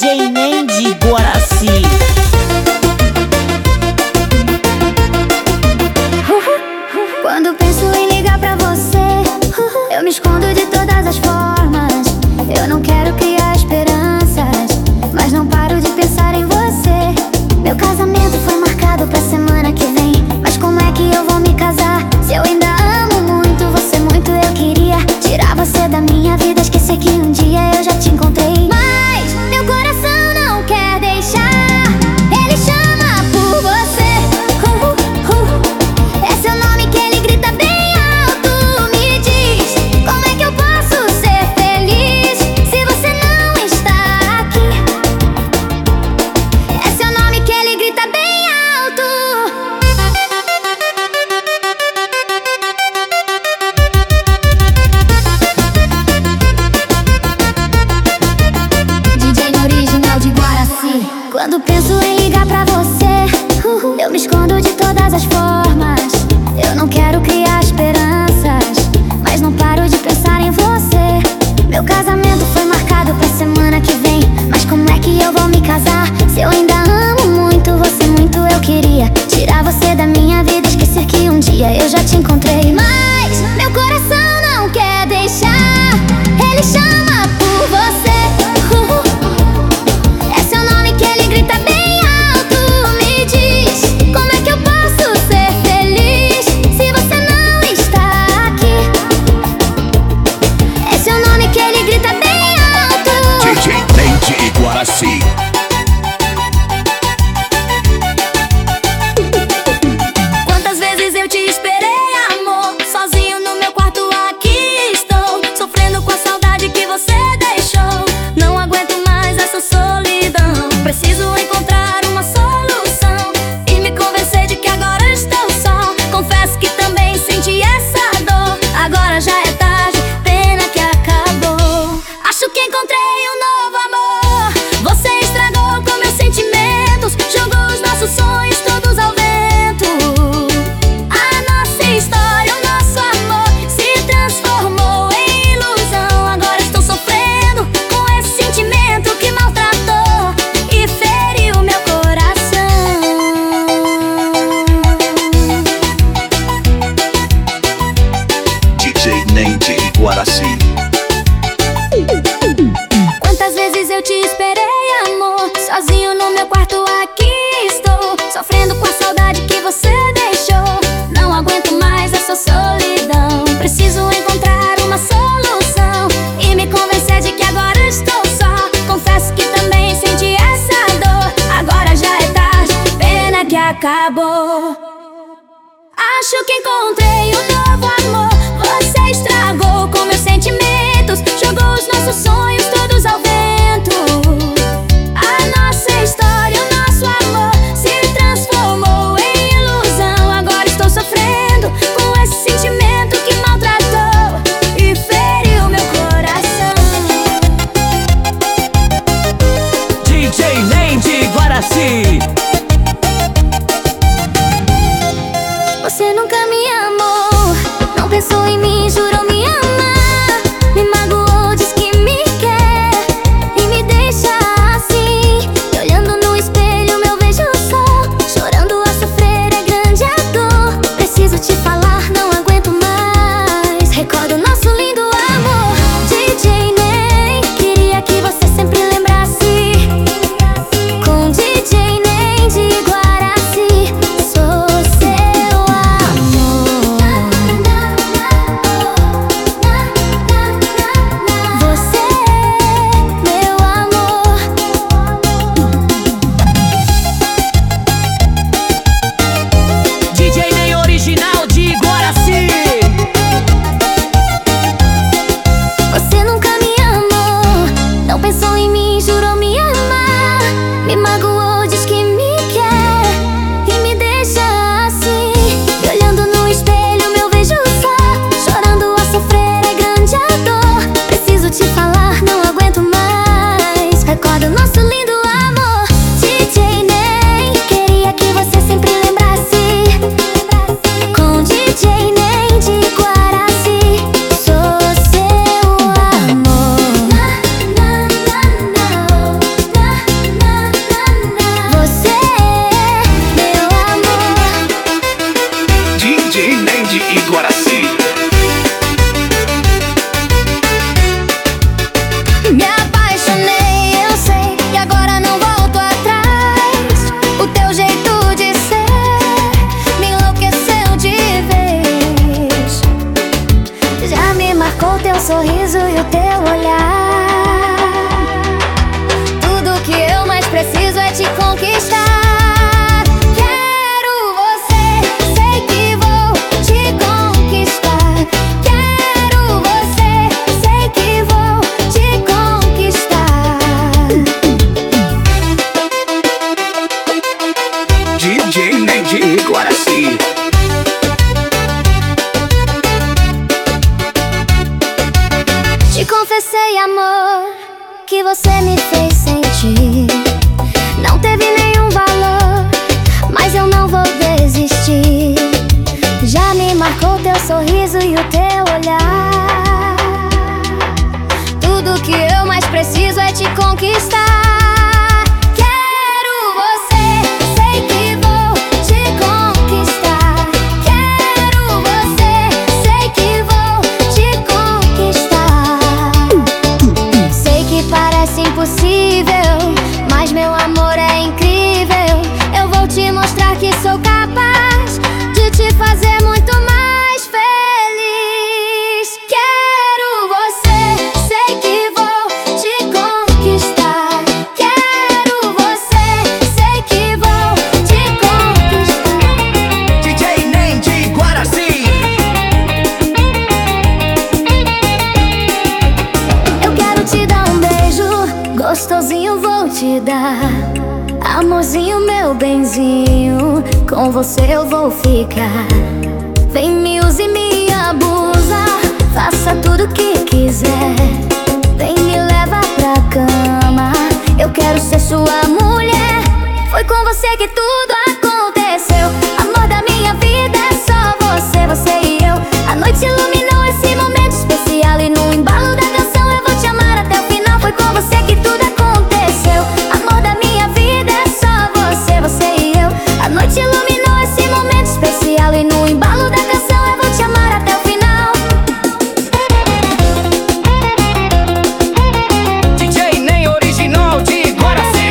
DJ Nem de Guaraci. Quando penso em ligar pra você, eu me escondo de todas as formas. Eu não quero criar esperanças, mas não paro de pensar em você. Meu casamento foi marcado pra semana que vem, mas como é que eu vou me casar? Se eu ainda amo muito você, muito eu queria tirar você da minha vida, esquecer que um dia eu já te encontrei. Mas meu coração não quer deixar, ele chama por você. É seu nome que ele grita bem alto. Me diz, como é que eu posso ser feliz se você não está aqui? É seu nome que ele grita bem alto. DJ no original de Guaraci. Quando penso em ligar pra você, eu me escondo de todas as formas. Eu não quero criar esperanças, mas não paro de pensar em você. Meu casamento foi marcado pra semana que vem, mas como é que eu vou me casar? Se eu ainda amo muito você, muito eu queria tirar você da minha vida, esquecer que um dia eu já te encontrei. Mas meu coração não quer deixar, ele chama por você. É seu nome que ele grita bem alto. Me diz, como é que eu posso ser feliz se você não está aqui? É seu nome que ele grita bem alto. DJ Nem de Guaraci. Quantas vezes eu te esperei, amor, sozinho no meu quarto aqui estou, sofrendo com a saudade que você deixou. Não aguento mais essa solidão, preciso encontrar uma solução e me convencer de que agora estou só. Confesso que também senti essa dor, agora já é tarde, pena que acabou. Acho que encontrei um novo amor. Você estragou com meus sentimentos, jogou os nossos sonhos todos ao vento. A nossa história, o nosso amor se transformou em ilusão. Agora estou sofrendo com esse sentimento que maltratou e feriu meu coração. DJ Nem de Guaraci. Quantas vezes eu te esperei, amor, sozinho no meu quarto aqui estou, sofrendo com a saudade que você deixou. Não aguento mais essa solidão, preciso encontrar uma solução e me convencer de que agora estou só. Confesso que também senti essa dor, agora já é tarde, pena que acabou. Acho que encontrei um novo amor. Você estragou com meus sentimentos, jogou os nossos sonhos todos ao vento. A nossa história, o nosso amor se transformou em ilusão. Agora estou sofrendo com esse sentimento que maltratou e feriu meu coração. DJ Nem de Guaraci. Você nunca me amou, não pensou em mim, jurou me amar. Me magoou, diz que me quer. você me fez sentir não teve nenhum valor, mas eu não vou desistir. Já me marcou teu sorriso e o teu olhar. Tudo que eu mais preciso é te conquistar. Mas meu amor é incrível. Eu vou te mostrar que sou capaz de te fazer muito mais feliz. Quero você, sei que vou te conquistar. Quero você, sei que vou te conquistar. DJ Nem de Guaraci. Eu quero te dar um beijo gostosinho, vou te dar. Amorzinho, meu benzinho, com você eu vou ficar. Vem, me use e me abusa, faça tudo que quiser. Vem, me leva pra cama, eu quero ser sua mulher. Foi com você que tudo aconteceu. Amor da minha vida é só você, você e eu. A noite iluminou esse momento especial e no embalo da canção eu vou te amar até o final. Foi com você que tudo aconteceu. Amor da minha vida é só você, você e eu. A noite iluminou esse momento especial e no embalo da canção eu vou te amar até o final. DJ Nem original de Guaraci.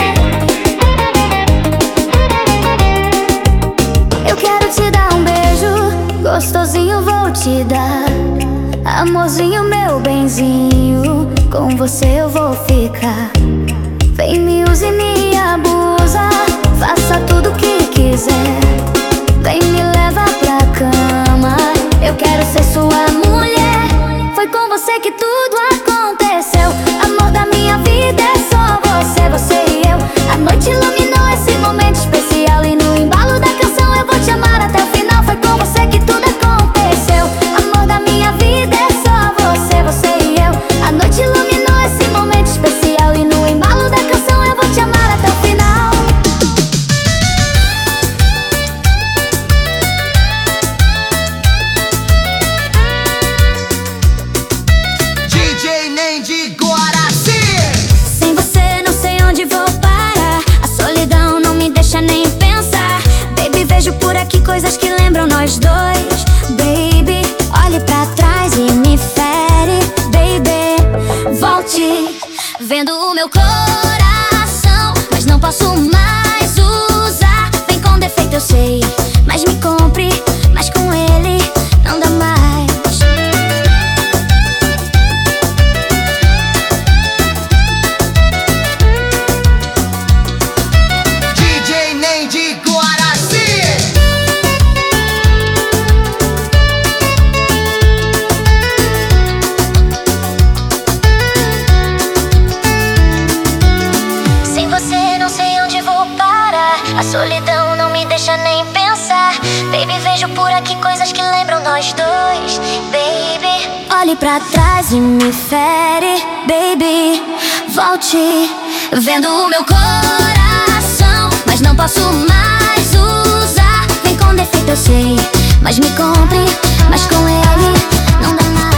Eu quero te dar um beijo gostosinho, vou te dar. Amorzinho, meu benzinho, com você eu vou ficar. Vem, me use e me abusa, faça tudo que quiser. Vem, me leva pra cama, eu quero ser sua mulher. Foi com você que tudo aconteceu. Amor da minha vida é só você, você e eu. A noite iluminou esse momento especial e no embalo da canção eu vou te amar até o final. Foi com você que tudo aconteceu. Amor da minha vida é só você, você e eu. A noite iluminou esse momento especial e no embalo da canção eu vou te amar até o final. DJ Nem de Guaraci. Sem você não sei onde vou parar. A solidão não me deixa nem pensar. Baby, vejo por aqui coisas que lembram nós dois. Baby, olhe pra trás e me fere. Baby, volte vendo o meu coração, mas não posso mais usar. Vem com defeito, eu sei, mas me compre. Mas com ele não dá mais. DJ Nem de Guaraci. Sem você não sei onde vou parar. A solidão não me deixa nem pensar. Baby, vejo por aqui coisas que lembram nós dois. Baby, olhe pra trás e me fere. Baby, volte vendo o meu coração, mas não posso mais usar. Vem com defeito, eu sei, mas me compre. Mas com ele não dá mais.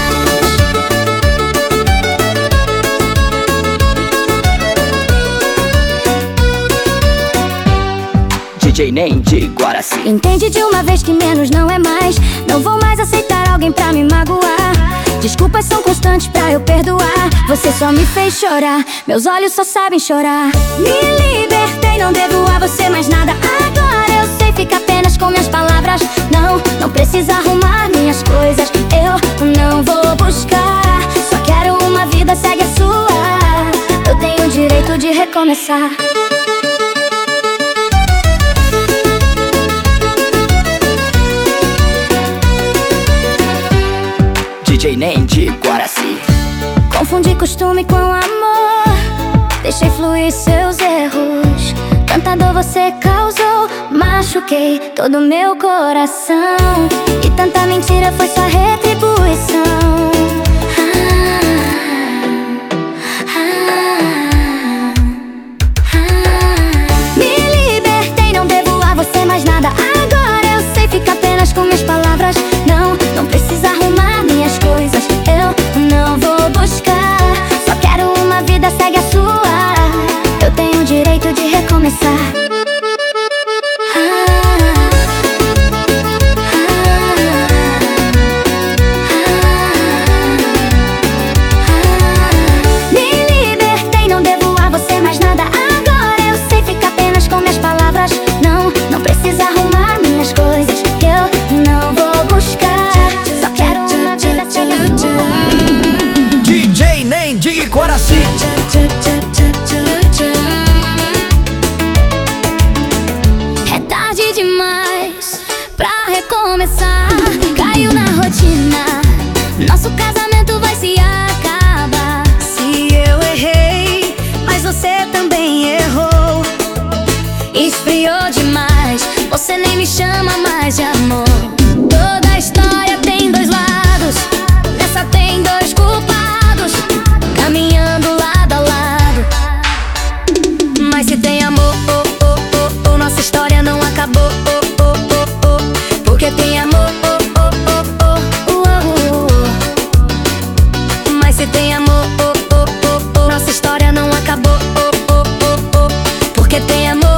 DJ Nem de Guaraci. Entende de uma vez que menos não é mais. Não vou mais aceitar alguém pra me magoar. Desculpas são constantes pra eu perdoar. Você só me fez chorar, meus olhos só sabem chorar. Me libertei, não devo a você mais nada. Agora eu sei, fica apenas com minhas palavras. Não, não precisa arrumar minhas coisas. Eu não vou buscar. Só quero uma vida, segue a sua. Eu tenho o direito de recomeçar. DJ Nem de Guaraci. Confundi costume com amor, deixei fluir seus erros. Tanta dor você causou, machuquei todo meu coração. E tanta mentira foi sua retribuição. esfriou demais, você nem me chama mais de amor. Toda história tem dois lados, nessa tem dois culpados, caminhando lado a lado. Mas se tem amor, nossa história não acabou, porque tem amor, mas se tem amor, nossa história não acabou, porque tem amor.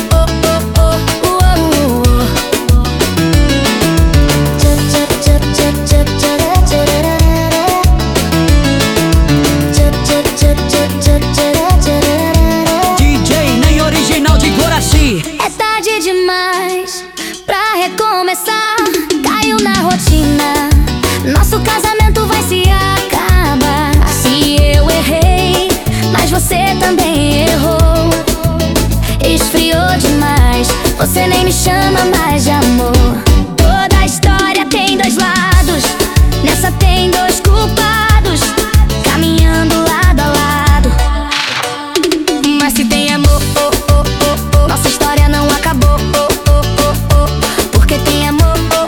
DJ Nem original de Guaraci. É tarde demais pra recomeçar, caiu na rotina, nosso casamento vai se acabar. Se eu errei, mas você também errou, esfriou demais, você nem me chama mais de amor. Toda história tem dois lados, nessa tem dois culpados, caminhando lado a lado. Mas se tem amor, nossa história não acabou, porque tem amor.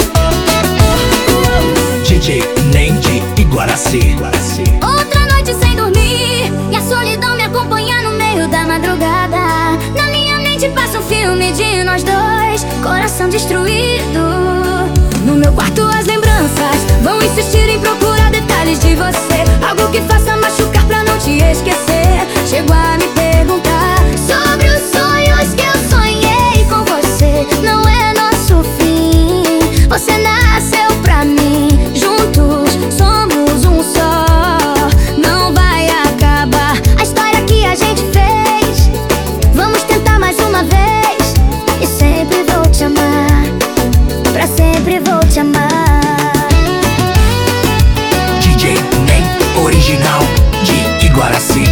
DJ Nendi e Guaraci. Outra noite sem dormir e a solidão me acompanha no meio da madrugada. Na minha mente passa um filme de nós dois, coração destruído. No meu quarto as lembranças vão insistir em procurar detalhes de você, algo que faça machucar pra não te esquecer. Chego a me perguntar sobre os sonhos que eu sonhei com você. Não é nosso fim, você nasceu pra mim, juntos somos um só. Não vai acabar a história que a gente fez, vamos tentar mais uma vez, e sempre vou te amar, pra sempre vou te amar. DJ Nem original de Guaraci.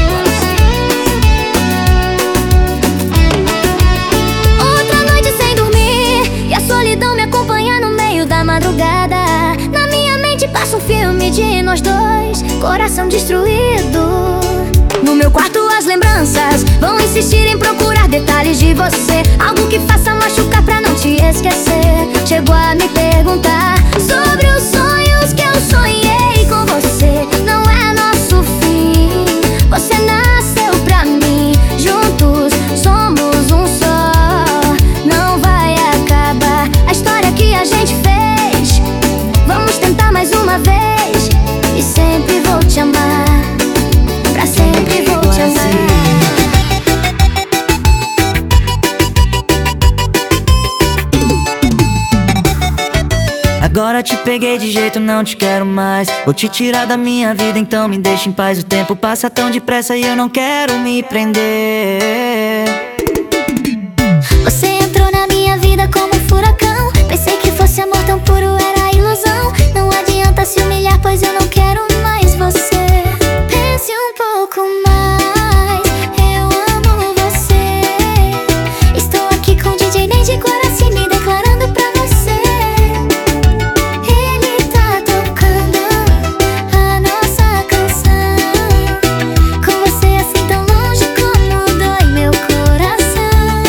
Outra noite sem dormir e a solidão me acompanha no meio da madrugada. Na minha mente passa um filme de nós dois, coração destruído. No meu quarto as lembranças vão insistir em procurar detalhes de você, algo que faça machucar pra não te esquecer. Chego a me perguntar sobre os sonhos que eu sonhei com você. Não é nosso fim, você nasceu pra mim, juntos somos um só. Não vai acabar a história que a gente fez, vamos tentar mais uma vez, e sempre vou te amar, pra sempre vou te amar. Agora te peguei de jeito, não te quero mais. Vou te tirar da minha vida, então me deixa em paz. O tempo passa tão depressa e eu não quero me prender. Você entrou na minha vida como um furacão, pensei que fosse amor tão puro, era ilusão. Não adianta se humilhar, pois eu não quero mais você. Pense um pouco mais, eu amo você. Estou aqui com o DJ Nendi Guaraci, me declarando pra você. Ele tá tocando a nossa canção, com você assim tão longe, como dói meu coração.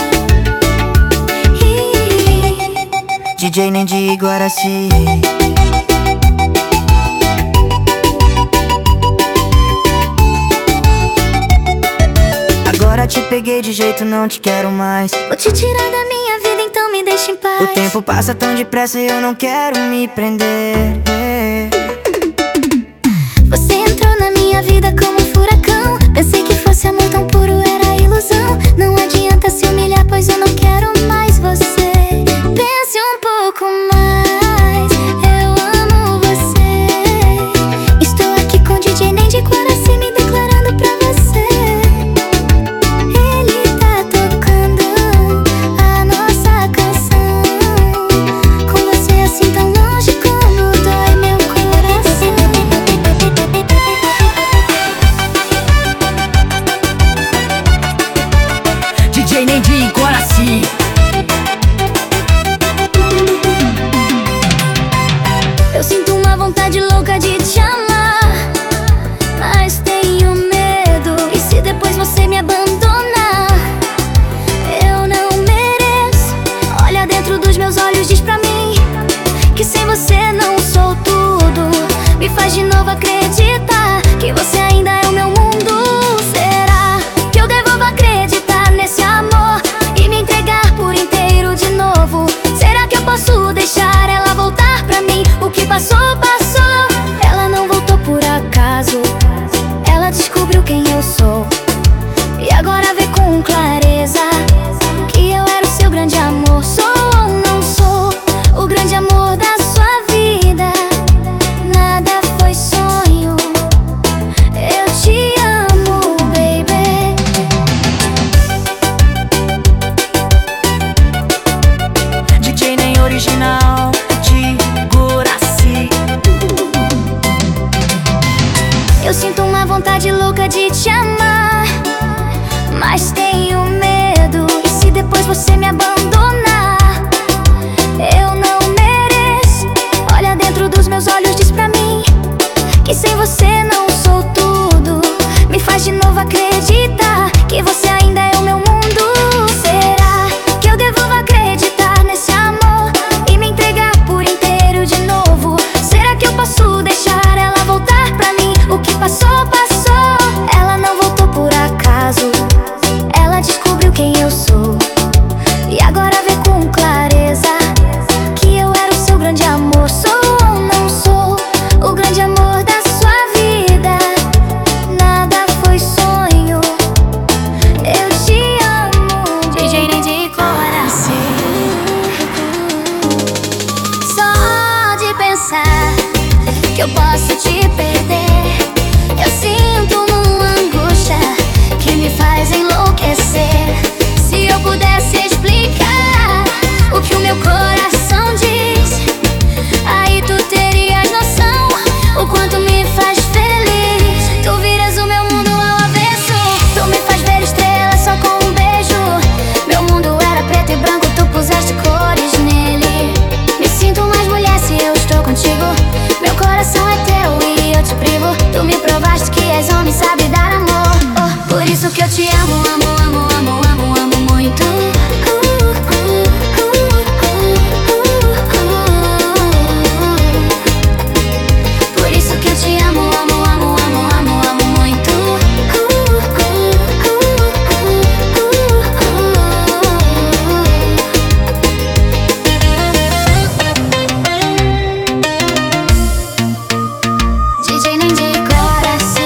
DJ Nendi Guaraci. Agora te peguei de jeito, não te quero mais. Vou te tirar da minha vida, então me deixa em paz. O tempo passa tão depressa e eu não quero me prender. Você entrou na minha vida como um furacão, pensei que fosse amor tão puro, era ilusão. Não adianta se humilhar, pois eu não quero mais você. Pense um pouco mais, eu amo você. Estou aqui com o DJ Nendi Guaraci, me declarando pra você. Ele tá tocando a nossa canção, com você assim tão longe, como dói meu coração. você me abandonar. Eu não mereço. Olha dentro dos meus olhos, diz pra mim que sem você não sou tudo. Me faz de novo acreditar que você ainda é o meu mundo. Será que eu devo acreditar nesse amor e me entregar por inteiro de novo? Será que eu posso deixar ela voltar pra mim? O que passou, passou. Ela não voltou por acaso. Ela descobriu quem eu sou e agora vê com clareza que eu era o seu grande amor. Sou ou não sou o grande amor da sua vida? Nada foi sonho. Eu te amo, DJ nem de coração. Só de pensar que eu posso te perder, eu sinto uma angústia que me faz enlouquecer. Se eu pudesse explicar o que o meu coração diz, aí tu terias noção o quanto me faz feliz. Tu viras o meu mundo ao avesso. Tu me faz ver estrelas só com um beijo. Meu mundo era preto e branco, tu puseste cores nele. Me sinto mais mulher se eu estou contigo. Meu coração é teu e eu te privo. Tu me provaste que és homem, sabe dar amor. Oh, por isso que eu te amo, amo, amo, amo, amo, amo muito. Por isso que eu te amo, amo, amo, amo, amo, amo muito. DJ nem de coração.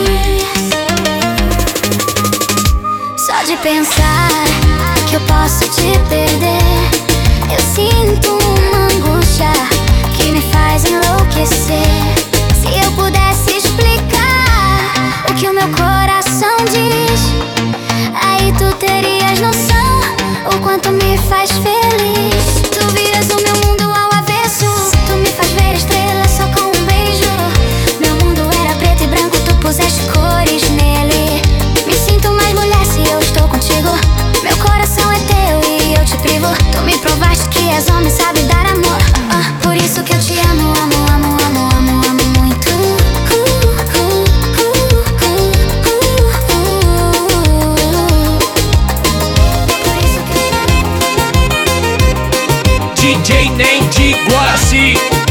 Só de pensar que eu posso te perder, eu sinto uma angústia que me faz enlouquecer. Se eu pudesse explicar o que o meu coração diz, aí tu terias noção o quanto me faz feliz. Tu viras o meu mundo ao avesso. Tu me faz ver estrelas só com um beijo. Meu mundo era preto e branco, tu puseste cores nele. Me sinto mais mulher se eu estou contigo. Meu coração é teu e eu te privo. Tu me provaste que és homem, sabe dar amor. Por isso que eu te amo, amo, amo, amo, amo, amo muito. Por isso que DJ Nem de Guaraci.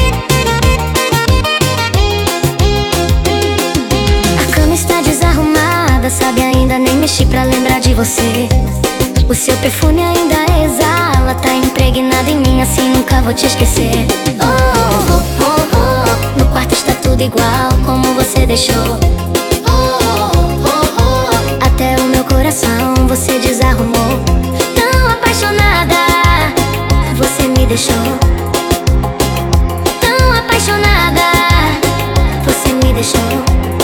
a cama está desarrumada, sabe, ainda nem mexi pra lembrar de você. O seu perfume ainda exala, tá impregnado em mim, assim nunca vou te esquecer. Oh, oh, oh, oh. No quarto está tudo igual, como você deixou. Oh, oh, oh. Até o meu coração você desarrumou. Tão apaixonada, você me deixou. Tão apaixonada, você me deixou.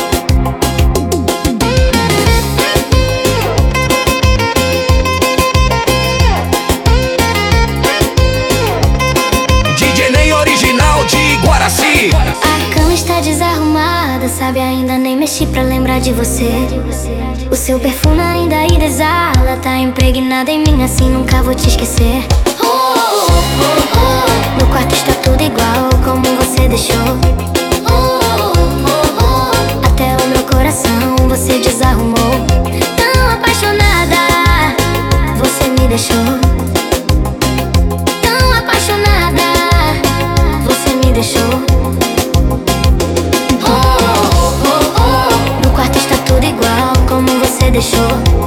DJ Nem original de Guaraci. A cama está desarrumada, sabe, ainda nem mexi pra lembrar de você. O seu perfume ainda exala, tá impregnado em mim, assim nunca vou te esquecer. Oh, oh, oh, oh. No quarto está tudo igual, como você deixou. Oh, oh, oh. Até o meu coração você desarrumou. Tão apaixonada, você me deixou. Tão apaixonada, você me deixou. No quarto está tudo igual, como você deixou.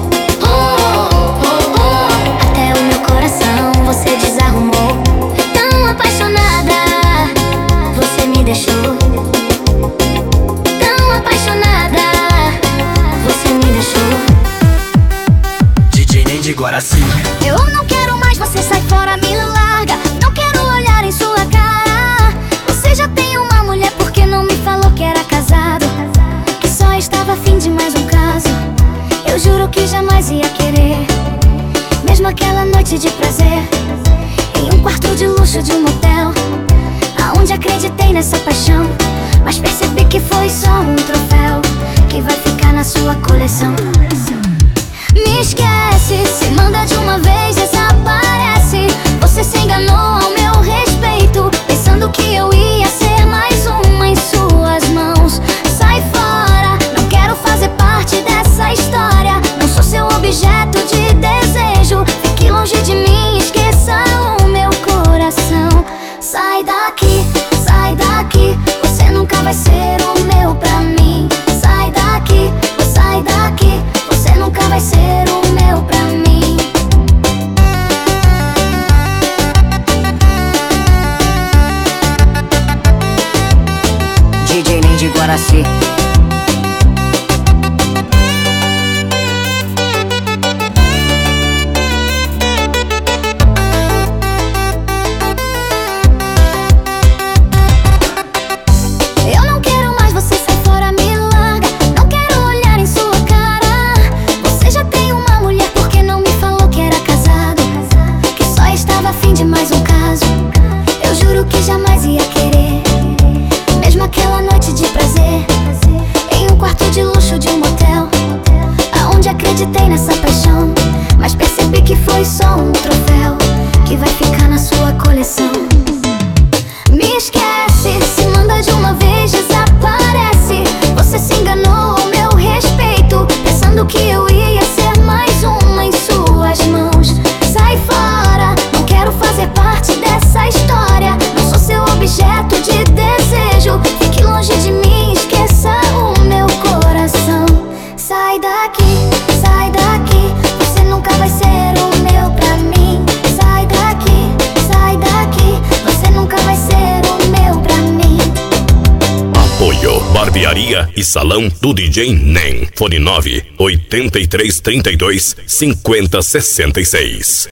Até o meu coração você desarrumou. Tão apaixonada, você me deixou. Tão apaixonada, você me deixou. DJ Nem de Guaraci. Eu não quero mais, você sai fora, me larga. Não quero olhar em sua cara. Você já tem uma mulher, porque não me falou que era casado, que só estava afim de mais um caso. Eu juro que jamais ia querer, mesmo aquela noite de prazer, em um quarto de luxo de um motel, aonde acreditei nessa paixão, mas percebi que foi só um troféu que vai ficar na sua coleção. Me esquece, se manda de uma vez essa Guaraci. Acreditei nessa paixão, mas percebi que foi só um troféu que vai ficar na sua coleção. Me esquece, se manda de uma vez, desaparece. Você se enganou ao meu respeito, pensando que eu ia ser mais uma em suas mãos. Sai fora, não quero fazer parte dessa história. Não sou seu objeto de desejo. Fique longe de mim, esqueça o meu coração. Sai daqui. Sai daqui, você nunca vai ser o meu pra mim. Sai daqui, você nunca vai ser o meu pra mim. Apoio Barbearia e Salão do DJ NEM. Fone 9 8332 5066.